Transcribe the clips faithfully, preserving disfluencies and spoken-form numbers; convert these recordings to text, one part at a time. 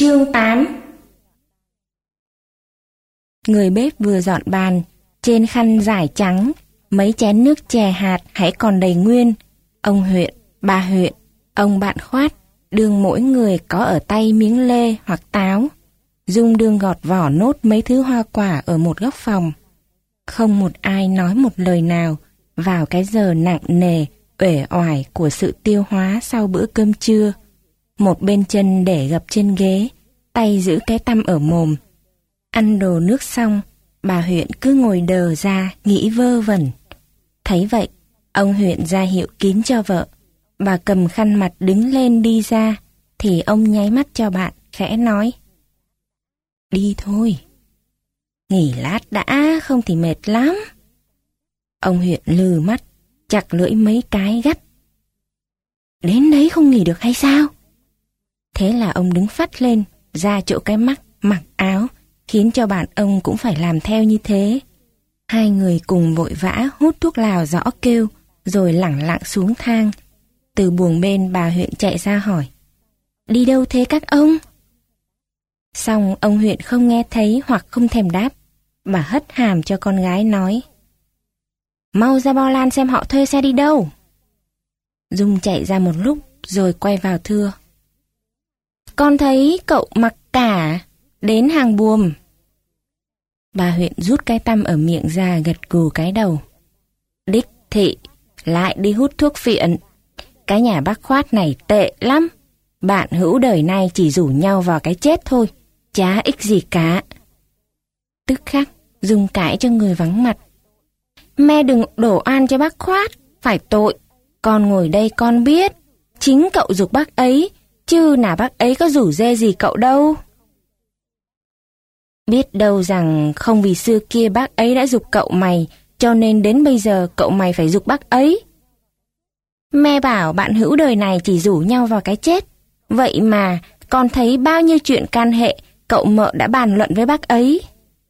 Chương tám. Người bếp vừa dọn bàn, trên khăn vải trắng, mấy chén nước chè hạt hãy còn đầy nguyên. Ông huyện, bà huyện, ông bạn khoát, đương mỗi người có ở tay miếng lê hoặc táo. Dung đương gọt vỏ nốt mấy thứ hoa quả ở một góc phòng. Không một ai nói một lời nào vào cái giờ nặng nề, uể oải của sự tiêu hóa sau bữa cơm trưa. Một bên chân để gập trên ghế, tay giữ cái tăm ở mồm. Ăn đồ nước xong, bà huyện cứ ngồi đờ ra nghĩ vơ vẩn. Thấy vậy, ông huyện ra hiệu kín cho vợ. Bà cầm khăn mặt đứng lên đi ra, thì ông nháy mắt cho bạn, khẽ nói: "Đi thôi. Nghỉ lát đã, không thì mệt lắm." Ông huyện lừ mắt, chặt lưỡi mấy cái gắt: "Đến đấy không nghỉ được hay sao?" Thế là ông đứng phắt lên, ra chỗ cái mắc, mặc áo, khiến cho bạn ông cũng phải làm theo như thế. Hai người cùng vội vã hút thuốc lào rõ kêu, rồi lẳng lặng xuống thang. Từ buồng bên bà huyện chạy ra hỏi: "Đi đâu thế các ông?" Xong ông huyện không nghe thấy hoặc không thèm đáp. Bà hất hàm cho con gái nói: "Mau ra Bo Lan xem họ thuê xe đi đâu." Dung chạy ra một lúc rồi quay vào thưa: "Con thấy cậu mặc cả đến hàng buồm." Bà huyện rút cái tăm ở miệng ra gật gù cái đầu: "Đích thị, lại đi hút thuốc phiện. Cái nhà bác Khoát này tệ lắm. Bạn hữu đời nay chỉ rủ nhau vào cái chết thôi, chả ích gì cả." Tức khắc Dung cãi cho người vắng mặt: "Mẹ đừng đổ oan cho bác Khoát, phải tội. Con ngồi đây con biết, chính cậu giục bác ấy, chứ nào bác ấy có rủ dê gì cậu đâu." "Biết đâu rằng không vì xưa kia bác ấy đã giục cậu mày, cho nên đến bây giờ cậu mày phải giục bác ấy. Mẹ bảo bạn hữu đời này chỉ rủ nhau vào cái chết. Vậy mà con thấy bao nhiêu chuyện can hệ cậu mợ đã bàn luận với bác ấy."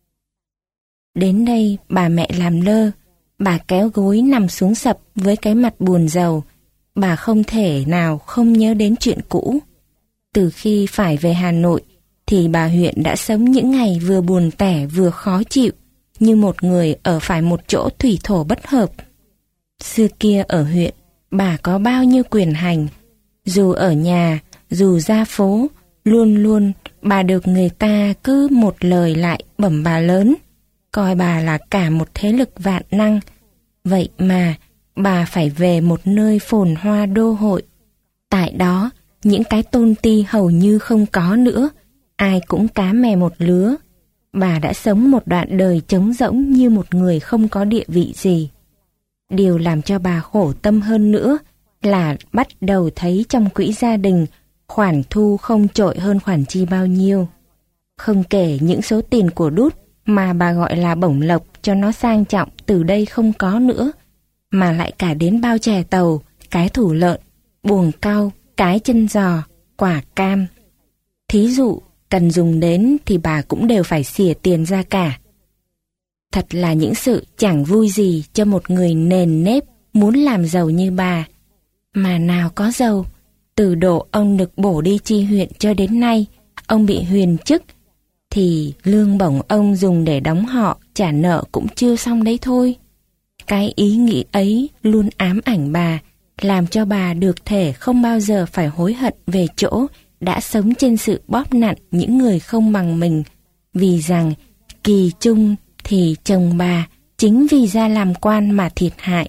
Đến đây bà mẹ làm lơ. Bà kéo gối nằm xuống sập với cái mặt buồn rầu. Bà không thể nào không nhớ đến chuyện cũ. Từ khi phải về Hà Nội thì bà huyện đã sống những ngày vừa buồn tẻ vừa khó chịu, như một người ở phải một chỗ thủy thổ bất hợp. Xưa kia ở huyện, bà có bao nhiêu quyền hành. Dù ở nhà, dù ra phố, luôn luôn bà được người ta cứ một lời lại bẩm bà lớn, coi bà là cả một thế lực vạn năng. Vậy mà bà phải về một nơi phồn hoa đô hội. Tại đó, những cái tôn ti hầu như không có nữa, ai cũng cá mè một lứa. Bà đã sống một đoạn đời trống rỗng như một người không có địa vị gì. Điều làm cho bà khổ tâm hơn nữa là bắt đầu thấy trong quỹ gia đình khoản thu không trội hơn khoản chi bao nhiêu. Không kể những số tiền của đút mà bà gọi là bổng lộc cho nó sang trọng từ đây không có nữa, mà lại cả đến bao chè tàu, cái thủ lợn, buồng cau, cái chân giò, quả cam. Thí dụ cần dùng đến thì bà cũng đều phải xỉa tiền ra cả. Thật là những sự chẳng vui gì cho một người nền nếp muốn làm giàu như bà. Mà nào có giàu, từ độ ông được bổ đi chi huyện cho đến nay, ông bị huyền chức, thì lương bổng ông dùng để đóng họ, trả nợ cũng chưa xong đấy thôi. Cái ý nghĩ ấy luôn ám ảnh bà, làm cho bà được thể không bao giờ phải hối hận về chỗ đã sống trên sự bóp nặn những người không bằng mình, vì rằng kỳ chung thì chồng bà chính vì ra làm quan mà thiệt hại.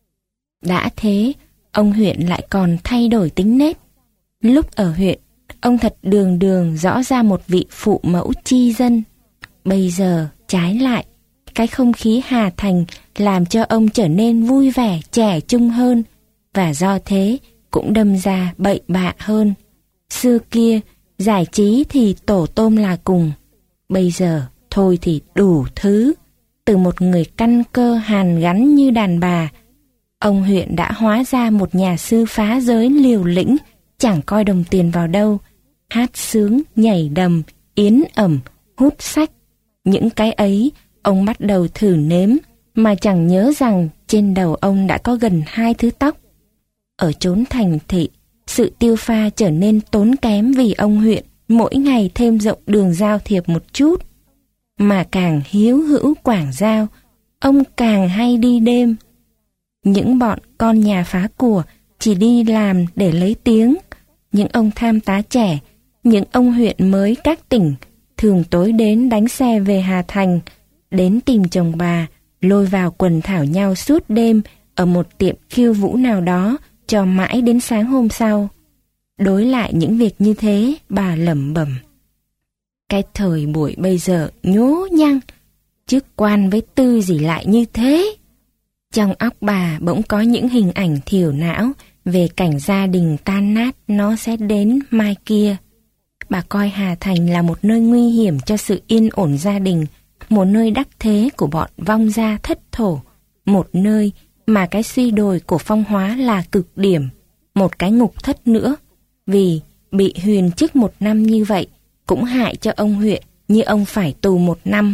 Đã thế, ông huyện lại còn thay đổi tính nết. Lúc ở huyện, ông thật đường đường rõ ra một vị phụ mẫu tri dân. Bây giờ trái lại, cái không khí Hà Thành làm cho ông trở nên vui vẻ trẻ trung hơn, và do thế cũng đâm ra bậy bạ hơn. Xưa kia, giải trí thì tổ tôm là cùng. Bây giờ, thôi thì đủ thứ. Từ một người căn cơ hàn gắn như đàn bà, ông huyện đã hóa ra một nhà sư phá giới liều lĩnh, chẳng coi đồng tiền vào đâu. Hát sướng, nhảy đầm, yến ẩm, hút sách. Những cái ấy, ông bắt đầu thử nếm, mà chẳng nhớ rằng trên đầu ông đã có gần hai thứ tóc. Ở chốn thành thị, sự tiêu pha trở nên tốn kém vì ông huyện mỗi ngày thêm rộng đường giao thiệp một chút. Mà càng hiếu hữu quảng giao, ông càng hay đi đêm. Những bọn con nhà phá của chỉ đi làm để lấy tiếng. Những ông tham tá trẻ, những ông huyện mới các tỉnh thường tối đến đánh xe về Hà Thành, đến tìm chồng bà, lôi vào quần thảo nhau suốt đêm ở một tiệm khiêu vũ nào đó cho mãi đến sáng hôm sau. Đối lại những việc như thế, bà lẩm bẩm: cái thời buổi bây giờ nhố nhăng, chức quan với tư gì lại như thế. Trong óc bà bỗng có những hình ảnh thiểu não về cảnh gia đình tan nát nó sẽ đến mai kia. Bà coi Hà Thành là một nơi nguy hiểm cho sự yên ổn gia đình, một nơi đắc thế của bọn vong gia thất thổ, một nơi mà cái suy đồi của phong hóa là cực điểm, một cái ngục thất nữa, vì bị huyền chức một năm như vậy cũng hại cho ông huyện như ông phải tù một năm.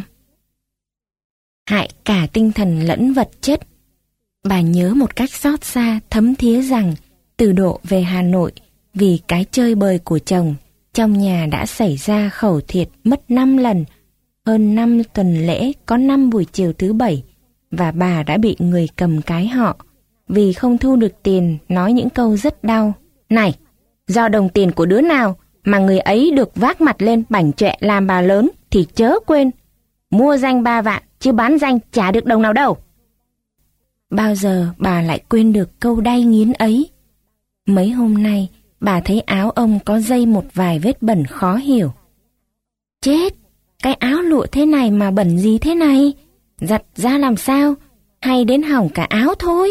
Hại cả tinh thần lẫn vật chất. Bà nhớ một cách xót xa thấm thía rằng từ độ về Hà Nội vì cái chơi bời của chồng, trong nhà đã xảy ra khẩu thiệt mất năm lần, hơn năm tuần lễ có năm buổi chiều thứ bảy, và bà đã bị người cầm cái họ vì không thu được tiền nói những câu rất đau. Này, do đồng tiền của đứa nào mà người ấy được vác mặt lên bảnh trọe làm bà lớn thì chớ quên, mua danh ba vạn chứ bán danh chả được đồng nào đâu. Bao giờ bà lại quên được câu đay nghiến ấy? Mấy hôm nay bà thấy áo ông có dây một vài vết bẩn khó hiểu. Chết, cái áo lụa thế này mà bẩn gì thế này? Giặt ra làm sao? Hay đến hỏng cả áo thôi?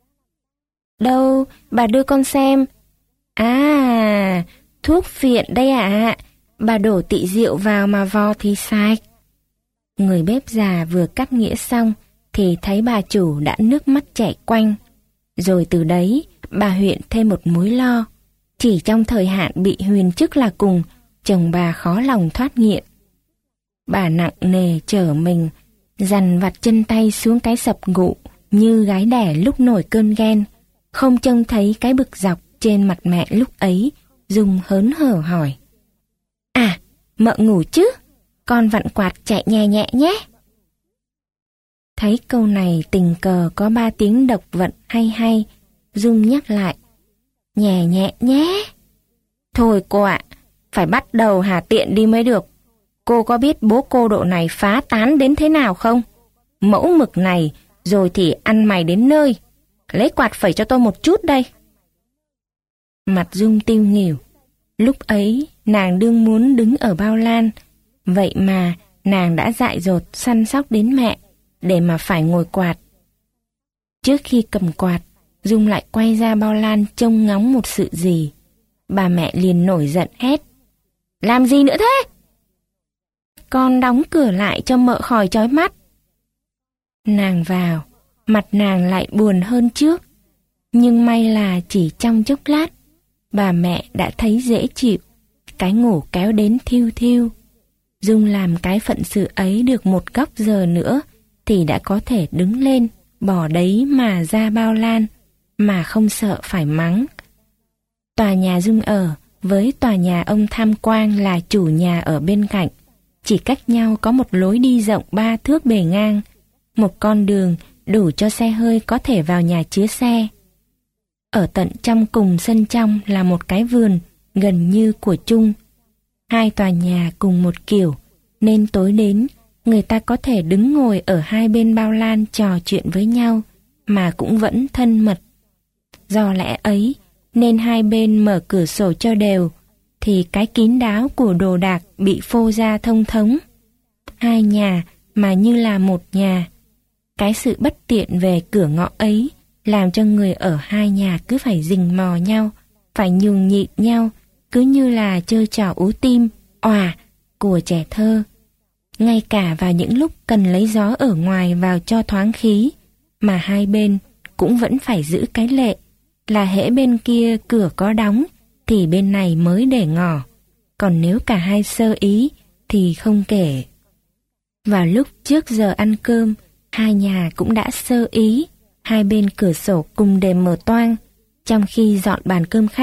Đâu, bà đưa con xem. À, thuốc phiện đây ạ. À. Bà đổ tị rượu vào mà vo thì sạch. Người bếp già vừa cắt nghĩa xong thì thấy bà chủ đã nước mắt chảy quanh. Rồi từ đấy bà huyện thêm một mối lo. Chỉ trong thời hạn bị huyền chức là cùng, chồng bà khó lòng thoát nghiện. Bà nặng nề chở mình, dằn vặt chân tay xuống cái sập ngụ như gái đẻ lúc nổi cơn ghen, không trông thấy cái bực dọc trên mặt mẹ lúc ấy. Dung hớn hở hỏi: À, mợ ngủ chứ? Con vặn quạt chạy nhẹ nhẹ nhé. Thấy câu này tình cờ có ba tiếng độc vận hay hay, Dung nhắc lại: Nhẹ nhẹ nhé. Thôi cô ạ, phải bắt đầu hà tiện đi mới được. Cô có biết bố cô độ này phá tán đến thế nào không? Mẫu mực này rồi thì ăn mày đến nơi. Lấy quạt phẩy cho tôi một chút đây. Mặt Dung tiêu nghỉu. Lúc ấy nàng đương muốn đứng ở bao lan, vậy mà nàng đã dại dột săn sóc đến mẹ để mà phải ngồi quạt. Trước khi cầm quạt, Dung lại quay ra bao lan trông ngóng một sự gì. Bà mẹ liền nổi giận hét: Làm gì nữa thế? Con đóng cửa lại cho mợ khỏi chói mắt. Nàng vào, mặt nàng lại buồn hơn trước. Nhưng may là chỉ trong chốc lát, bà mẹ đã thấy dễ chịu. Cái ngủ kéo đến thiêu thiêu. Dung làm cái phận sự ấy được một góc giờ nữa thì đã có thể đứng lên, bỏ đấy mà ra bao lan, mà không sợ phải mắng. Tòa nhà Dung ở với tòa nhà ông Tham Quang là chủ nhà ở bên cạnh, chỉ cách nhau có một lối đi rộng ba thước bề ngang, một con đường đủ cho xe hơi có thể vào nhà chứa xe. Ở tận trong cùng sân trong là một cái vườn gần như của chung. Hai tòa nhà cùng một kiểu, nên tối đến người ta có thể đứng ngồi ở hai bên bao lan trò chuyện với nhau mà cũng vẫn thân mật. Do lẽ ấy nên hai bên mở cửa sổ cho đều, thì cái kín đáo của đồ đạc bị phô ra thông thống. Hai nhà mà như là một nhà. Cái sự bất tiện về cửa ngõ ấy làm cho người ở hai nhà cứ phải rình mò nhau, phải nhường nhịn nhau, cứ như là chơi trò ú tim, òa của trẻ thơ. Ngay cả vào những lúc cần lấy gió ở ngoài vào cho thoáng khí, mà hai bên cũng vẫn phải giữ cái lệ là hễ bên kia cửa có đóng thì bên này mới để ngỏ, còn nếu cả hai sơ ý thì không kể. Vào lúc trước giờ ăn cơm, hai nhà cũng đã sơ ý, hai bên cửa sổ cùng để mở toang. Trong khi dọn bàn cơm khách,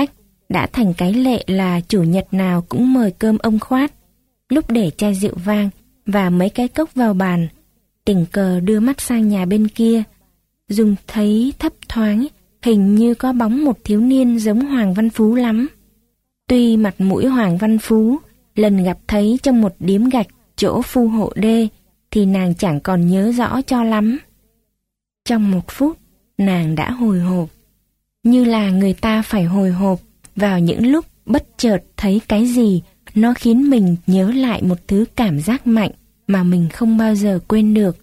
đã thành cái lệ là chủ nhật nào cũng mời cơm ông Khoát. Lúc để chai rượu vang và mấy cái cốc vào bàn, tình cờ đưa mắt sang nhà bên kia, Dung thấy thấp thoáng hình như có bóng một thiếu niên giống Hoàng Văn Phú lắm. Tuy mặt mũi Hoàng Văn Phú lần gặp thấy trong một điếm gạch chỗ phu hộ đê thì nàng chẳng còn nhớ rõ cho lắm. Trong một phút, nàng đã hồi hộp, như là người ta phải hồi hộp vào những lúc bất chợt thấy cái gì nó khiến mình nhớ lại một thứ cảm giác mạnh mà mình không bao giờ quên được.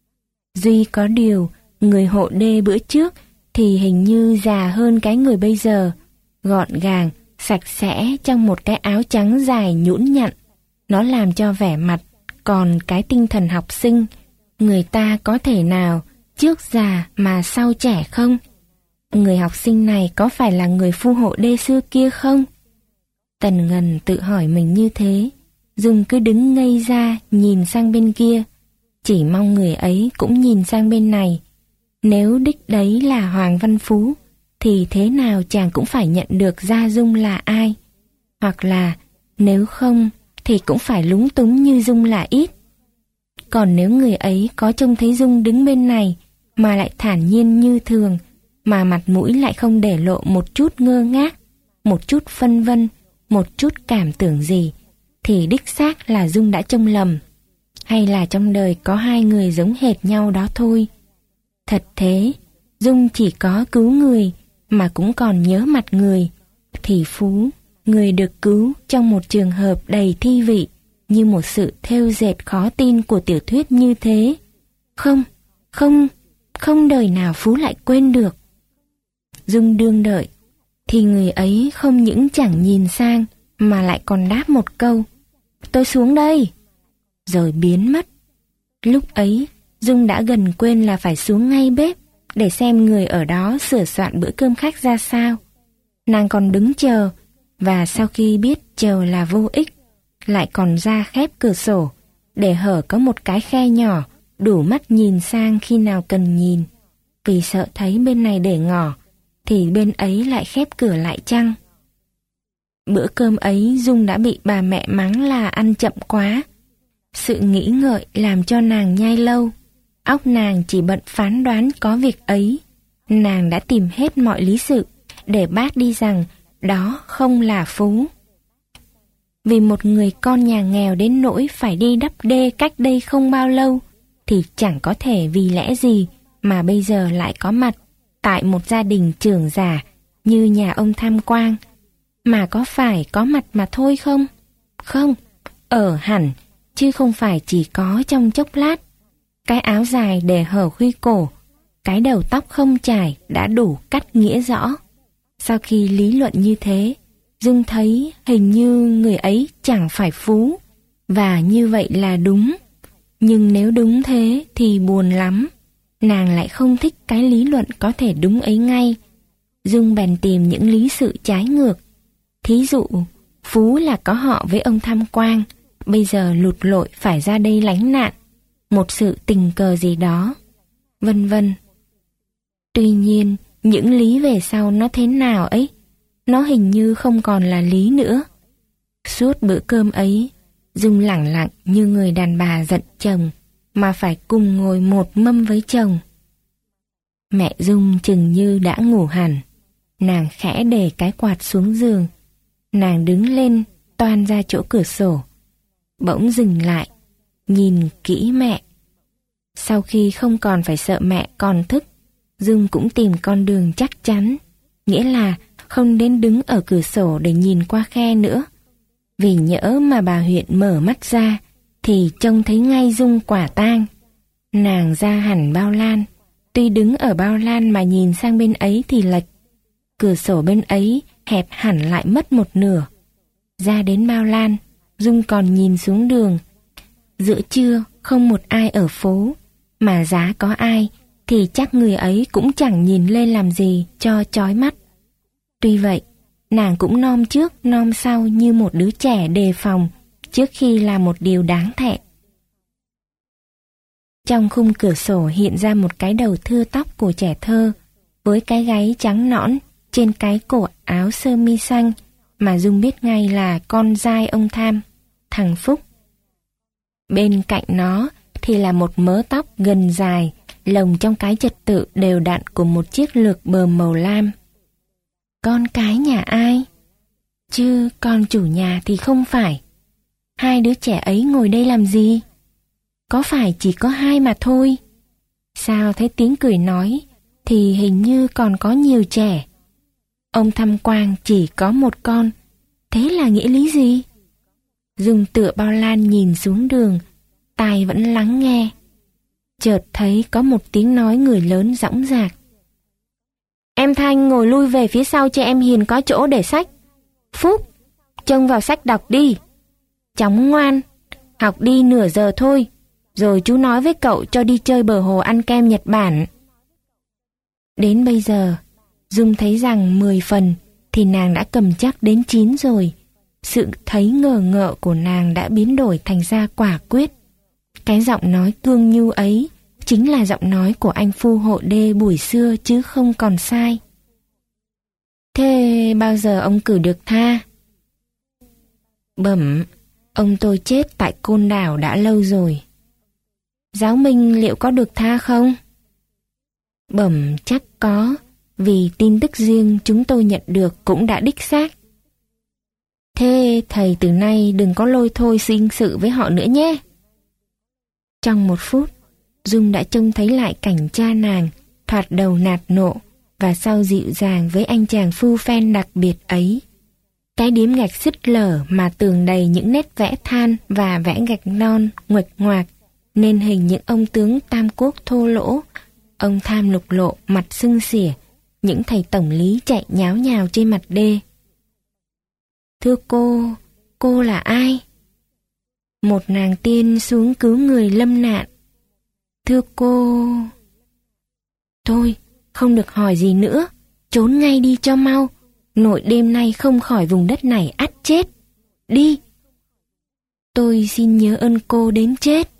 Duy có điều, người hộ đê bữa trước thì hình như già hơn cái người bây giờ, gọn gàng, sạch sẽ trong một cái áo trắng dài nhũn nhặn. Nó làm cho vẻ mặt, còn cái tinh thần học sinh, người ta có thể nào trước già mà sau trẻ không? Người học sinh này có phải là người phu hộ đê xưa kia không? Tần Ngần tự hỏi mình như thế. Dung cứ đứng ngây ra nhìn sang bên kia, chỉ mong người ấy cũng nhìn sang bên này. Nếu đích đấy là Hoàng Văn Phú thì thế nào chàng cũng phải nhận được ra Dung là ai. Hoặc là nếu không thì cũng phải lúng túng như Dung là ít. Còn nếu người ấy có trông thấy Dung đứng bên này mà lại thản nhiên như thường, mà mặt mũi lại không để lộ một chút ngơ ngác, một chút phân vân, một chút cảm tưởng gì, thì đích xác là Dung đã trông lầm. Hay là trong đời có hai người giống hệt nhau đó thôi. Thật thế, Dung chỉ có cứu người mà cũng còn nhớ mặt người, thì Phú, người được cứu trong một trường hợp đầy thi vị, như một sự thêu dệt khó tin của tiểu thuyết như thế. Không, không, không đời nào Phú lại quên được. Dung đương đợi, thì người ấy không những chẳng nhìn sang mà lại còn đáp một câu: "Tôi xuống đây", rồi biến mất. Lúc ấy, Dung đã gần quên là phải xuống ngay bếp để xem người ở đó sửa soạn bữa cơm khách ra sao. Nàng còn đứng chờ, và sau khi biết chờ là vô ích, lại còn ra khép cửa sổ, để hở có một cái khe nhỏ, đủ mắt nhìn sang khi nào cần nhìn. Vì sợ thấy bên này để ngỏ, thì bên ấy lại khép cửa lại chăng? Bữa cơm ấy Dung đã bị bà mẹ mắng là ăn chậm quá. Sự nghĩ ngợi làm cho nàng nhai lâu. Óc nàng chỉ bận phán đoán có việc ấy. Nàng đã tìm hết mọi lý sự để bác đi rằng đó không là Phú. Vì một người con nhà nghèo đến nỗi phải đi đắp đê cách đây không bao lâu, thì chẳng có thể vì lẽ gì mà bây giờ lại có mặt tại một gia đình trưởng giả như nhà ông Tham Quang. Mà có phải có mặt mà thôi không? Không, ở hẳn, chứ không phải chỉ có trong chốc lát. Cái áo dài để hở khuy cổ, cái đầu tóc không chải đã đủ cắt nghĩa rõ. Sau khi lý luận như thế, Dung thấy hình như người ấy chẳng phải Phú, và như vậy là đúng. Nhưng nếu đúng thế thì buồn lắm. Nàng lại không thích cái lý luận có thể đúng ấy ngay. Dung bèn tìm những lý sự trái ngược. Thí dụ, Phú là có họ với ông Tham Quang, bây giờ lụt lội phải ra đây lánh nạn, một sự tình cờ gì đó, vân vân. Tuy nhiên, những lý về sau nó thế nào ấy, nó hình như không còn là lý nữa. Suốt bữa cơm ấy, Dung lẳng lặng như người đàn bà giận chồng, mà phải cùng ngồi một mâm với chồng. Mẹ Dung chừng như đã ngủ hẳn. Nàng khẽ để cái quạt xuống giường. Nàng đứng lên, toan ra chỗ cửa sổ. Bỗng dừng lại, nhìn kỹ mẹ. Sau khi không còn phải sợ mẹ còn thức, Dung cũng tìm con đường chắc chắn, nghĩa là không đến đứng ở cửa sổ để nhìn qua khe nữa. Vì nhỡ mà bà huyện mở mắt ra, thì trông thấy ngay Dung quả tang. Nàng ra hẳn bao lan, tuy đứng ở bao lan mà nhìn sang bên ấy thì lệch. Cửa sổ bên ấy hẹp hẳn lại mất một nửa. Ra đến bao lan, Dung còn nhìn xuống đường. Giữa trưa không một ai ở phố, mà giá có ai thì chắc người ấy cũng chẳng nhìn lên làm gì cho chói mắt. Tuy vậy, nàng cũng nom trước nom sau như một đứa trẻ đề phòng trước khi làm một điều đáng thẹn. Trong khung cửa sổ hiện ra một cái đầu thưa tóc của trẻ thơ, với cái gáy trắng nõn trên cái cổ áo sơ mi xanh mà Dung biết ngay là con giai ông Tham, thằng Phúc. Bên cạnh nó thì là một mớ tóc gần dài, lồng trong cái trật tự đều đặn của một chiếc lược bờm màu lam. Con cái nhà ai? Chứ con chủ nhà thì không phải. Hai đứa trẻ ấy ngồi đây làm gì? Có phải chỉ có hai mà thôi? Sao thấy tiếng cười nói thì hình như còn có nhiều trẻ. Ông Tham Quang chỉ có một con, thế là nghĩa lý gì? Dung tựa bao lan nhìn xuống đường, tai vẫn lắng nghe. Chợt thấy có một tiếng nói người lớn dõng dạc. Em Thanh ngồi lui về phía sau cho em Hiền có chỗ để sách. Phúc, trông vào sách đọc đi. Chóng ngoan, học đi nửa giờ thôi, rồi chú nói với cậu cho đi chơi bờ hồ ăn kem Nhật Bản. Đến bây giờ, Dung thấy rằng mười phần thì nàng đã cầm chắc đến chín rồi. Sự thấy ngờ ngợ của nàng đã biến đổi thành ra quả quyết. Cái giọng nói cương nhu ấy chính là giọng nói của anh phu hộ đê buổi xưa chứ không còn sai. Thế bao giờ ông cử được tha? Bẩm, ông tôi chết tại Côn Đảo đã lâu rồi. Giáo minh liệu có được tha không? Bẩm chắc có, vì tin tức riêng chúng tôi nhận được cũng đã đích xác. Thế thầy từ nay đừng có lôi thôi sinh sự với họ nữa nhé. Trong một phút, Dung đã trông thấy lại cảnh cha nàng, thoạt đầu nạt nộ, và sau dịu dàng với anh chàng phu phen đặc biệt ấy. Cái điếm gạch xích lở mà tường đầy những nét vẽ than và vẽ gạch non nguệch ngoạc, nên hình những ông tướng tam quốc thô lỗ, ông tham lục lộ mặt sưng xỉa, những thầy tổng lý chạy nháo nhào trên mặt đê. Thưa cô, cô là ai? Một nàng tiên xuống cứu người lâm nạn. Thưa cô... Thôi, không được hỏi gì nữa, trốn ngay đi cho mau, nội đêm nay không khỏi vùng đất này ắt chết. Đi! Tôi xin nhớ ơn cô đến chết.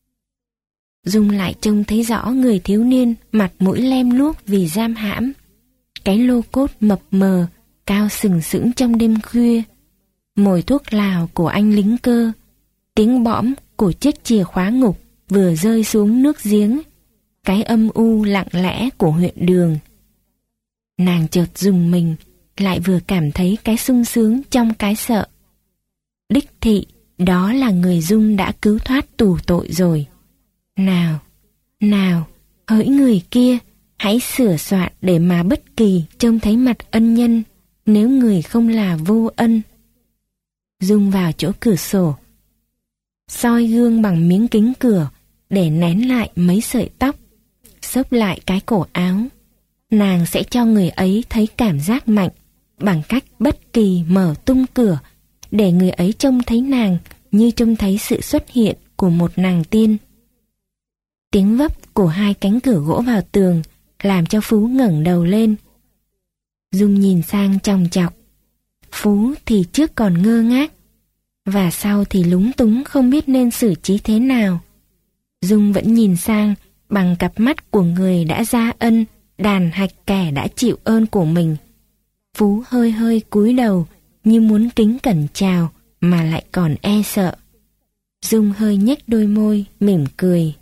Dung lại trông thấy rõ người thiếu niên mặt mũi lem luốc vì giam hãm. Cái lô cốt mập mờ, cao sừng sững trong đêm khuya. Mùi thuốc lào của anh lính cơ, tiếng bõm của chiếc chìa khóa ngục vừa rơi xuống nước giếng, cái âm u lặng lẽ của huyện đường. Nàng chợt rùng mình, lại vừa cảm thấy cái sung sướng trong cái sợ. Đích thị, đó là người Dung đã cứu thoát tù tội rồi. Nào, nào, hỡi người kia, hãy sửa soạn để mà bất kỳ trông thấy mặt ân nhân, nếu người không là vô ân. Dung vào chỗ cửa sổ, soi gương bằng miếng kính cửa để nén lại mấy sợi tóc, xốc lại cái cổ áo. Nàng sẽ cho người ấy thấy cảm giác mạnh bằng cách bất kỳ mở tung cửa để người ấy trông thấy nàng như trông thấy sự xuất hiện của một nàng tiên. Tiếng vấp của hai cánh cửa gỗ vào tường làm cho Phú ngẩng đầu lên. Dung nhìn sang chòng chọc. Phú thì trước còn ngơ ngác, và sau thì lúng túng không biết nên xử trí thế nào. Dung vẫn nhìn sang bằng cặp mắt của người đã ra ân, đàn hạch kẻ đã chịu ơn của mình. Phú hơi hơi cúi đầu như muốn kính cẩn chào mà lại còn e sợ. Dung hơi nhếch đôi môi mỉm cười.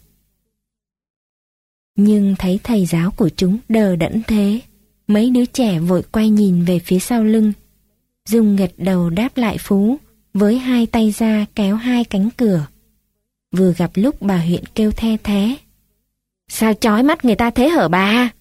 Nhưng thấy thầy giáo của chúng đờ đẫn thế, mấy đứa trẻ vội quay nhìn về phía sau lưng. Dung gật đầu đáp lại Phú với hai tay ra kéo hai cánh cửa. Vừa gặp lúc bà huyện kêu the thé. Sao chói mắt người ta thế hở bà?